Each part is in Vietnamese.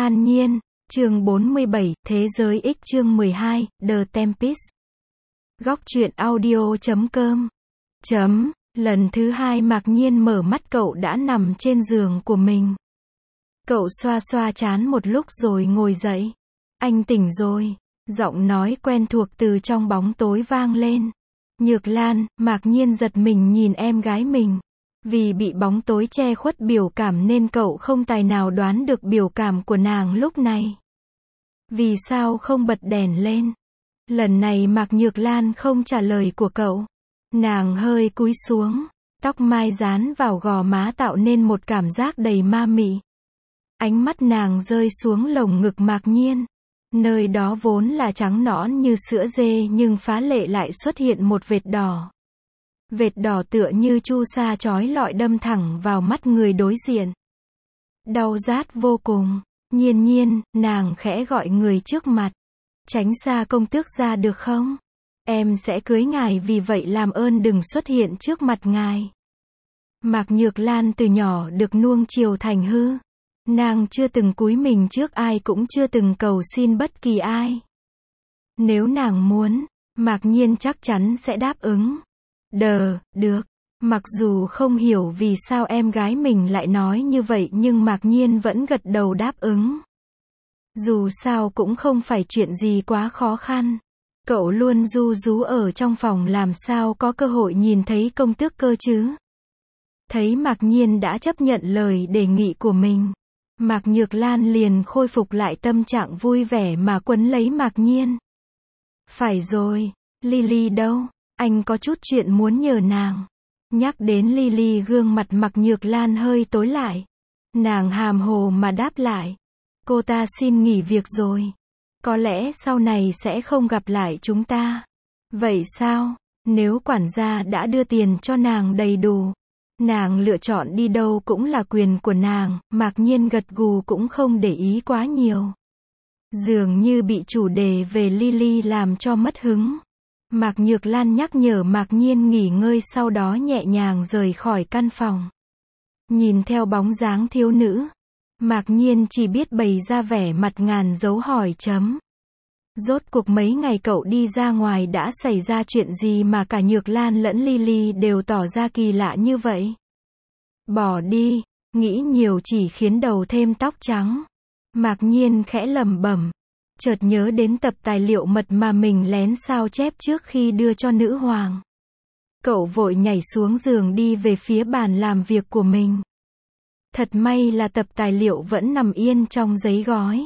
An Nhiên, chương 47, Thế giới X chương 12, The Tempest. Góc truyện audio.com. Lần thứ hai Mạc Nhiên mở mắt cậu đã nằm trên giường của mình. Cậu xoa xoa trán một lúc rồi ngồi dậy. Anh tỉnh rồi. Giọng nói quen thuộc từ trong bóng tối vang lên. Nhược Lan, Mạc Nhiên giật mình nhìn em gái mình. Vì bị bóng tối che khuất biểu cảm nên cậu không tài nào đoán được biểu cảm của nàng lúc này. Vì sao không bật đèn lên? Lần này Mạc Nhược Lan không trả lời của cậu. Nàng hơi cúi xuống, tóc mai dán vào gò má tạo nên một cảm giác đầy ma mị. Ánh mắt nàng rơi xuống lồng ngực Mạc Nhiên. Nơi đó vốn là trắng nõn như sữa dê nhưng phá lệ lại xuất hiện một vệt đỏ. Vệt đỏ tựa như chu sa chói lọi đâm thẳng vào mắt người đối diện. Đau rát vô cùng. Nhiên Nhiên, nàng khẽ gọi người trước mặt. Tránh xa công tước ra được không? Em sẽ cưới ngài, vì vậy làm ơn đừng xuất hiện trước mặt ngài. Mạc Nhược Lan từ nhỏ được nuông chiều thành hư. Nàng chưa từng cúi mình trước ai, cũng chưa từng cầu xin bất kỳ ai. Nếu nàng muốn, Mạc Nhiên chắc chắn sẽ đáp ứng. Được. Mặc dù không hiểu vì sao em gái mình lại nói như vậy nhưng Mạc Nhiên vẫn gật đầu đáp ứng. Dù sao cũng không phải chuyện gì quá khó khăn. Cậu luôn ru rú ở trong phòng, làm sao có cơ hội nhìn thấy công tước cơ chứ? Thấy Mạc Nhiên đã chấp nhận lời đề nghị của mình, Mạc Nhược Lan liền khôi phục lại tâm trạng vui vẻ mà quấn lấy Mạc Nhiên. Phải rồi, Lily đâu? Anh có chút chuyện muốn nhờ nàng. Nhắc đến Lily, gương mặt Mạc Nhược Lan hơi tối lại. Nàng hàm hồ mà đáp lại. Cô ta xin nghỉ việc rồi. Có lẽ sau này sẽ không gặp lại chúng ta. Vậy sao? Nếu quản gia đã đưa tiền cho nàng đầy đủ, nàng lựa chọn đi đâu cũng là quyền của nàng. Mạc Nhiên gật gù cũng không để ý quá nhiều. Dường như bị chủ đề về Lily làm cho mất hứng. Mạc Nhược Lan nhắc nhở Mạc Nhiên nghỉ ngơi, sau đó nhẹ nhàng rời khỏi căn phòng. Nhìn theo bóng dáng thiếu nữ, Mạc Nhiên chỉ biết bày ra vẻ mặt ngàn dấu hỏi chấm. Rốt cuộc mấy ngày cậu đi ra ngoài đã xảy ra chuyện gì mà cả Nhược Lan lẫn Lily đều tỏ ra kỳ lạ như vậy? Bỏ đi, nghĩ nhiều chỉ khiến đầu thêm tóc trắng. Mạc Nhiên khẽ lẩm bẩm. Chợt nhớ đến tập tài liệu mật mà mình lén sao chép trước khi đưa cho nữ hoàng. Cậu vội nhảy xuống giường đi về phía bàn làm việc của mình. Thật may là tập tài liệu vẫn nằm yên trong giấy gói.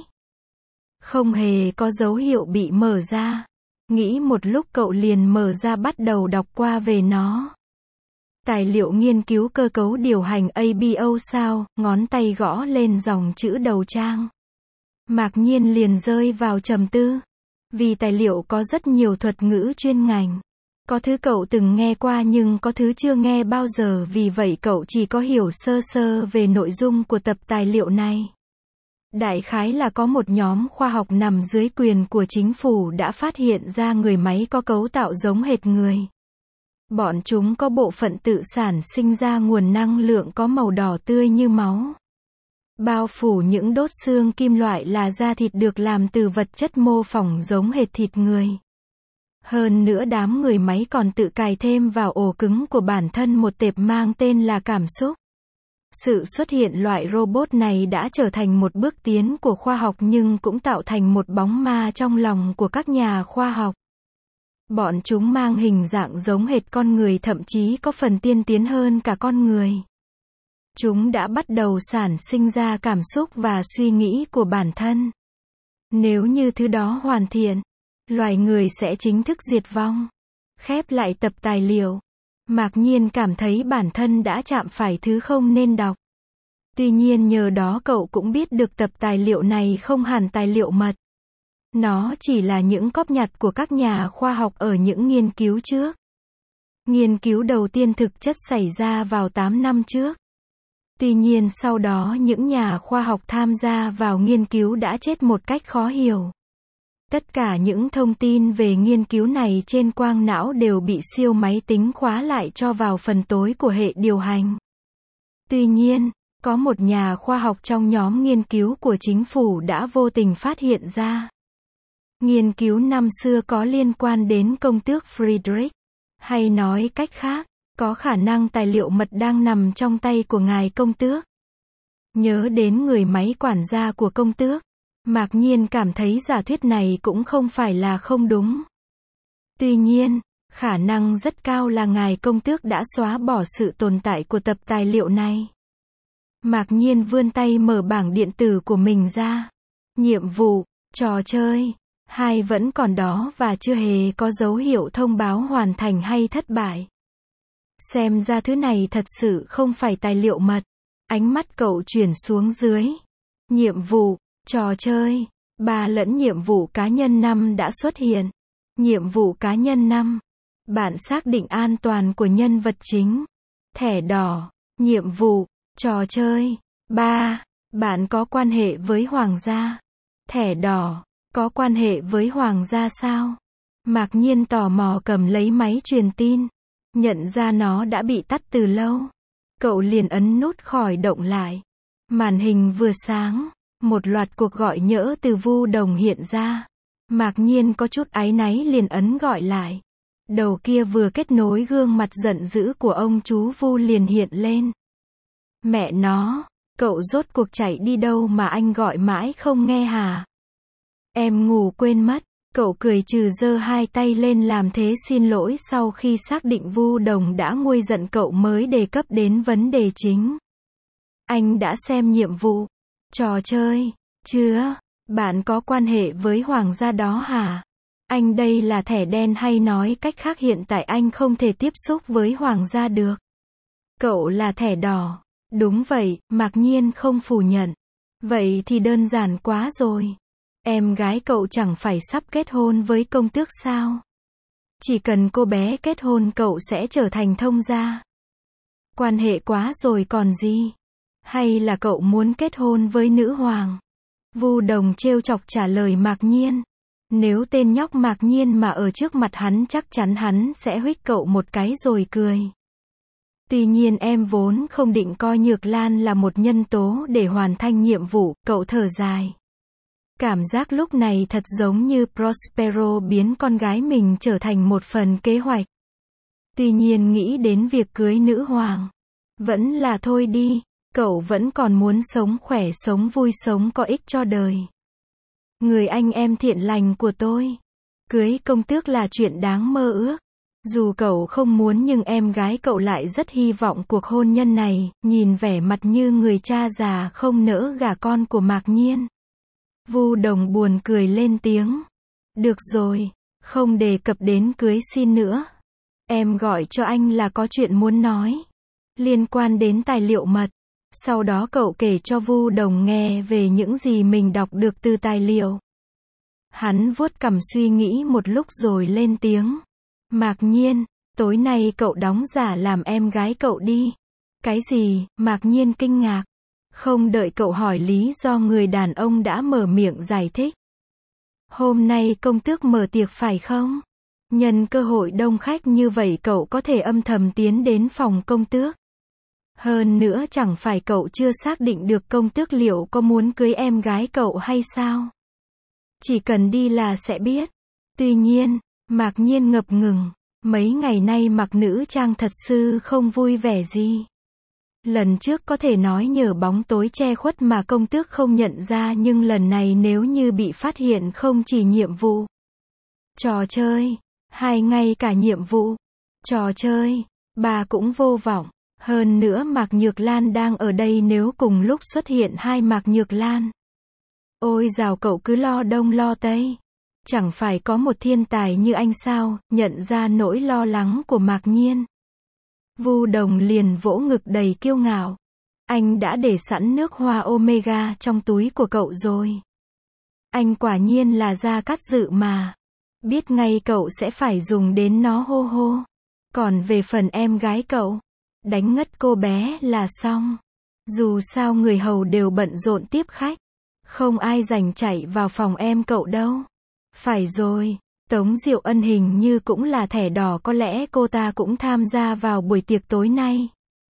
Không hề có dấu hiệu bị mở ra. Nghĩ một lúc cậu liền mở ra bắt đầu đọc qua về nó. Tài liệu nghiên cứu cơ cấu điều hành ABO sao? Ngón tay gõ lên dòng chữ đầu trang. Mạc Nhiên liền rơi vào trầm tư. Vì tài liệu có rất nhiều thuật ngữ chuyên ngành. Có thứ cậu từng nghe qua nhưng có thứ chưa nghe bao giờ, vì vậy cậu chỉ có hiểu sơ sơ về nội dung của tập tài liệu này. Đại khái là có một nhóm khoa học nằm dưới quyền của chính phủ đã phát hiện ra người máy có cấu tạo giống hệt người. Bọn chúng có bộ phận tự sản sinh ra nguồn năng lượng có màu đỏ tươi như máu. Bao phủ những đốt xương kim loại là da thịt được làm từ vật chất mô phỏng giống hệt thịt người. Hơn nữa đám người máy còn tự cài thêm vào ổ cứng của bản thân một tệp mang tên là cảm xúc. Sự xuất hiện loại robot này đã trở thành một bước tiến của khoa học nhưng cũng tạo thành một bóng ma trong lòng của các nhà khoa học. Bọn chúng mang hình dạng giống hệt con người, thậm chí có phần tiên tiến hơn cả con người. Chúng đã bắt đầu sản sinh ra cảm xúc và suy nghĩ của bản thân. Nếu như thứ đó hoàn thiện, loài người sẽ chính thức diệt vong. Khép lại tập tài liệu, Mạc Nhiên cảm thấy bản thân đã chạm phải thứ không nên đọc. Tuy nhiên nhờ đó cậu cũng biết được tập tài liệu này không hẳn tài liệu mật. Nó chỉ là những cóp nhặt của các nhà khoa học ở những nghiên cứu trước. Nghiên cứu đầu tiên thực chất xảy ra vào 8 năm trước. Tuy nhiên sau đó những nhà khoa học tham gia vào nghiên cứu đã chết một cách khó hiểu. Tất cả những thông tin về nghiên cứu này trên quang não đều bị siêu máy tính khóa lại cho vào phần tối của hệ điều hành. Tuy nhiên, Có một nhà khoa học trong nhóm nghiên cứu của chính phủ đã vô tình phát hiện ra. Nghiên cứu năm xưa có liên quan đến công tước Friedrich. Hay nói cách khác, có khả năng tài liệu mật đang nằm trong tay của ngài công tước. Nhớ đến người máy quản gia của công tước, Mạc Nhiên cảm thấy giả thuyết này cũng không phải là không đúng. Tuy nhiên, khả năng rất cao là ngài công tước đã xóa bỏ sự tồn tại của tập tài liệu này. Mạc Nhiên vươn tay mở bảng điện tử của mình ra. Nhiệm vụ, trò chơi 2 vẫn còn đó và chưa hề có dấu hiệu thông báo hoàn thành hay thất bại. Xem ra thứ này thật sự không phải tài liệu mật. Ánh mắt cậu chuyển xuống dưới. Nhiệm vụ, trò chơi 3 lẫn nhiệm vụ cá nhân 5 đã xuất hiện. Nhiệm vụ cá nhân 5. Bạn xác định an toàn của nhân vật chính. Thẻ đỏ. Nhiệm vụ, trò chơi 3. Bạn có quan hệ với hoàng gia. Thẻ đỏ. Có quan hệ với hoàng gia sao? Mạc Nhiên tò mò cầm lấy máy truyền tin. Nhận ra nó đã bị tắt từ lâu. Cậu liền ấn nút khởi động lại. Màn hình vừa sáng, một loạt cuộc gọi nhỡ từ Vu Đồng hiện ra. Mạc Nhiên có chút áy náy liền ấn gọi lại. Đầu kia vừa kết nối gương mặt giận dữ của ông chú Vu liền hiện lên. Mẹ nó, cậu rốt cuộc chạy đi đâu mà anh gọi mãi không nghe hả? Em ngủ quên mất. Cậu cười trừ giơ 2 tay lên làm thế xin lỗi sau khi xác định Vu Đồng đã nguôi giận cậu mới đề cấp đến vấn đề chính. Anh đã xem nhiệm vụ, trò chơi, chưa? Bạn có quan hệ với hoàng gia đó hả? Anh đây là thẻ đen hay nói cách khác hiện tại anh không thể tiếp xúc với hoàng gia được. Cậu là thẻ đỏ. Đúng vậy, Mạc Nhiên không phủ nhận. Vậy thì đơn giản quá rồi. Em gái cậu chẳng phải sắp kết hôn với công tước sao? Chỉ cần cô bé kết hôn cậu sẽ trở thành thông gia. Quan hệ quá rồi còn gì? Hay là cậu muốn kết hôn với nữ hoàng? Vu Đồng trêu chọc trả lời Mạc Nhiên. Nếu tên nhóc Mạc Nhiên mà ở trước mặt hắn chắc chắn hắn sẽ huých cậu một cái rồi cười. Tuy nhiên em vốn không định coi Nhược Lan là một nhân tố để hoàn thành nhiệm vụ, cậu thở dài. Cảm giác lúc này thật giống như Prospero biến con gái mình trở thành một phần kế hoạch. Tuy nhiên nghĩ đến việc cưới nữ hoàng. Vẫn là thôi đi, cậu vẫn còn muốn sống khỏe sống vui sống có ích cho đời. Người anh em thiện lành của tôi. Cưới công tước là chuyện đáng mơ ước. Dù cậu không muốn nhưng em gái cậu lại rất hy vọng cuộc hôn nhân này, nhìn vẻ mặt như người cha già không nỡ gả con của Mạc Nhiên. Vu Đồng buồn cười lên tiếng. Được rồi, không đề cập đến cưới xin nữa. Em gọi cho anh là có chuyện muốn nói. Liên quan đến tài liệu mật. Sau đó cậu kể cho Vu Đồng nghe về những gì mình đọc được từ tài liệu. Hắn vuốt cằm suy nghĩ một lúc rồi lên tiếng. Mạc Nhiên, tối nay cậu đóng giả làm em gái cậu đi. Cái gì? Mạc Nhiên kinh ngạc. Không đợi cậu hỏi lý do người đàn ông đã mở miệng giải thích. Hôm nay công tước mở tiệc phải không? Nhân cơ hội đông khách như vậy cậu có thể âm thầm tiến đến phòng công tước. Hơn nữa chẳng phải cậu chưa xác định được công tước liệu có muốn cưới em gái cậu hay sao? Chỉ cần đi là sẽ biết. Tuy nhiên, Mạc Nhiên ngập ngừng. Mấy ngày nay mặc nữ trang thật sự không vui vẻ gì. Lần trước có thể nói nhờ bóng tối che khuất mà công tước không nhận ra nhưng lần này nếu như bị phát hiện không chỉ nhiệm vụ. Trò chơi. 2 ngay cả nhiệm vụ. Trò chơi. 3 cũng vô vọng. Hơn nữa Mạc Nhược Lan đang ở đây nếu cùng lúc xuất hiện 2 Mạc Nhược Lan. Ôi dào cậu cứ lo đông lo tây. Chẳng phải có một thiên tài như anh sao, nhận ra nỗi lo lắng của Mạc Nhiên. Vu Đồng liền vỗ ngực đầy kiêu ngạo. Anh đã để sẵn nước hoa Omega trong túi của cậu rồi. Anh quả nhiên là Gia Cát Dự mà. Biết ngay cậu sẽ phải dùng đến nó hô hô. Còn về phần em gái cậu, đánh ngất cô bé là xong. Dù sao người hầu đều bận rộn tiếp khách. Không ai rảnh chạy vào phòng em cậu đâu. Phải rồi, Tống Diệu Ân hình như cũng là thẻ đỏ có lẽ cô ta cũng tham gia vào buổi tiệc tối nay.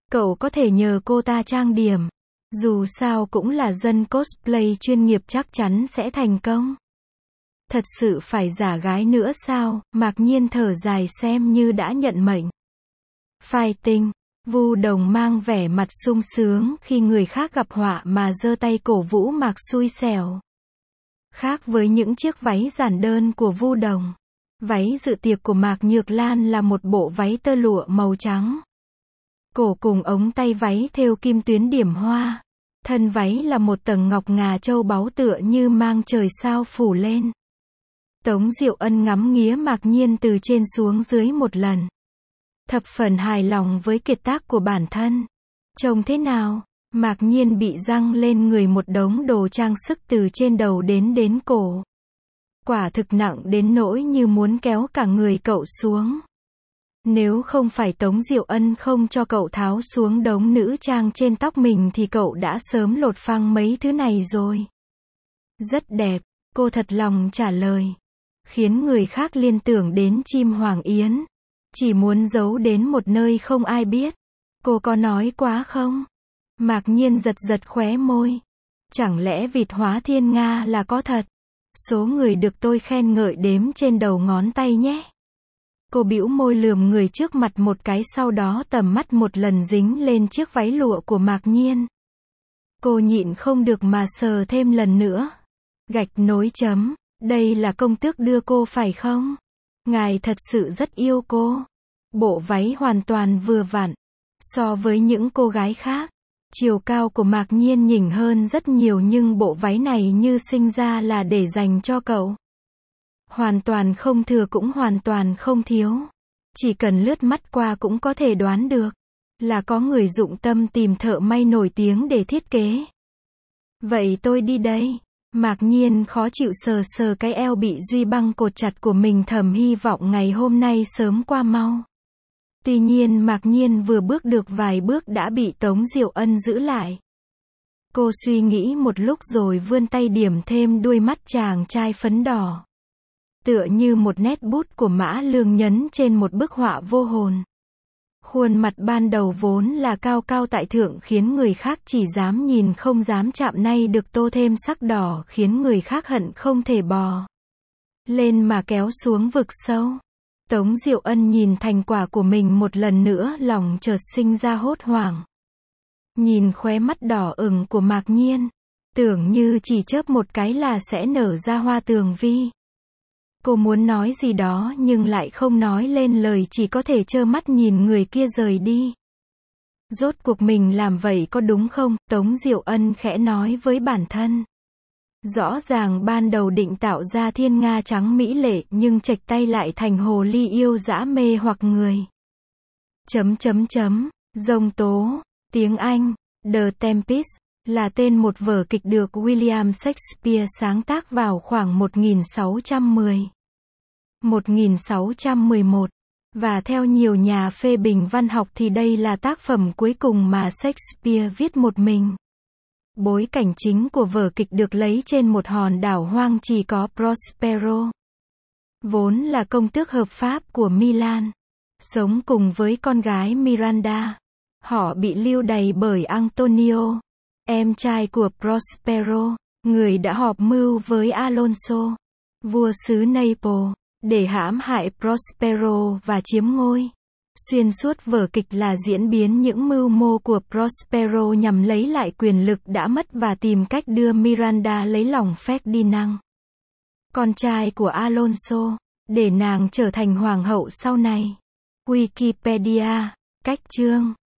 Cậu có thể nhờ cô ta trang điểm. Dù sao cũng là dân cosplay chuyên nghiệp, chắc chắn sẽ thành công. Thật sự phải giả gái nữa sao? Mạc Nhiên thở dài xem như đã nhận mệnh. Fighting. Vu Đồng mang vẻ mặt sung sướng khi người khác gặp họa mà giơ tay cổ vũ Mạc xui xẻo. Khác với những chiếc váy giản đơn của Vu Đồng, váy dự tiệc của Mạc Nhược Lan là một bộ váy tơ lụa màu trắng. Cổ cùng ống tay váy thêu kim tuyến điểm hoa. Thân váy là một tầng ngọc ngà châu báu tựa như mang trời sao phủ lên. Tống Diệu Ân ngắm nghía Mạc Nhiên từ trên xuống dưới một lần. Thập phần hài lòng với kiệt tác của bản thân. Trông thế nào? Mạc Nhiên bị răng lên người một đống đồ trang sức từ trên đầu đến cổ. Quả thực nặng đến nỗi như muốn kéo cả người cậu xuống. Nếu không phải Tống Diệu Ân không cho cậu tháo xuống đống nữ trang trên tóc mình thì cậu đã sớm lột phăng mấy thứ này rồi. Rất đẹp, cô thật lòng trả lời. Khiến người khác liên tưởng đến chim hoàng yến. Chỉ muốn giấu đến một nơi không ai biết. Cô có nói quá không? Mạc Nhiên giật giật khóe môi. Chẳng lẽ vịt hóa thiên nga là có thật? Số người được tôi khen ngợi đếm trên đầu ngón tay nhé. Cô bĩu môi lườm người trước mặt một cái, sau đó tầm mắt một lần dính lên chiếc váy lụa của Mạc Nhiên. Cô nhịn không được mà sờ thêm lần nữa. Gạch nối chấm. Đây là công tước đưa cô phải không? Ngài thật sự rất yêu cô. Bộ váy hoàn toàn vừa vặn. So với những cô gái khác, chiều cao của Mạc Nhiên nhỉnh hơn rất nhiều, nhưng bộ váy này như sinh ra là để dành cho cậu. Hoàn toàn không thừa cũng hoàn toàn không thiếu. Chỉ cần lướt mắt qua cũng có thể đoán được. Là có người dụng tâm tìm thợ may nổi tiếng để thiết kế. Vậy tôi đi đây. Mạc Nhiên khó chịu sờ sờ cái eo bị Duy Băng cột chặt của mình, thầm hy vọng ngày hôm nay sớm qua mau. Tuy nhiên Mạc Nhiên vừa bước được vài bước đã bị Tống Diệu Ân giữ lại. Cô suy nghĩ một lúc rồi vươn tay điểm thêm đuôi mắt chàng trai phấn đỏ. Tựa như một nét bút của Mã Lương nhấn trên một bức họa vô hồn. Khuôn mặt ban đầu vốn là cao cao tại thượng khiến người khác chỉ dám nhìn không dám chạm, nay được tô thêm sắc đỏ khiến người khác hận không thể bò lên mà kéo xuống vực sâu. Tống Diệu Ân nhìn thành quả của mình một lần nữa, lòng chợt sinh ra hốt hoảng. Nhìn khóe mắt đỏ ửng của Mạc Nhiên, tưởng như chỉ chớp một cái là sẽ nở ra hoa tường vi. Cô muốn nói gì đó nhưng lại không nói lên lời, chỉ có thể trơ mắt nhìn người kia rời đi. Rốt cuộc mình làm vậy có đúng không? Tống Diệu Ân khẽ nói với bản thân. Rõ ràng ban đầu định tạo ra thiên nga trắng mỹ lệ, nhưng chệch tay lại thành hồ ly yêu dã mê hoặc người. Giông tố. Tiếng Anh. The Tempest là tên một vở kịch được William Shakespeare sáng tác vào khoảng 1611. Và theo nhiều nhà phê bình văn học thì đây là tác phẩm cuối cùng mà Shakespeare viết một mình. Bối cảnh chính của vở kịch được lấy trên một hòn đảo hoang chỉ có Prospero, vốn là công tước hợp pháp của Milan, sống cùng với con gái Miranda. Họ bị lưu đày bởi Antonio, em trai của Prospero, người đã họp mưu với Alonso, vua xứ Naples, để hãm hại Prospero và chiếm ngôi. Xuyên suốt vở kịch là diễn biến những mưu mô của Prospero nhằm lấy lại quyền lực đã mất và tìm cách đưa Miranda lấy lòng Ferdinand, con trai của Alonso, để nàng trở thành hoàng hậu sau này. Wikipedia. Cách chương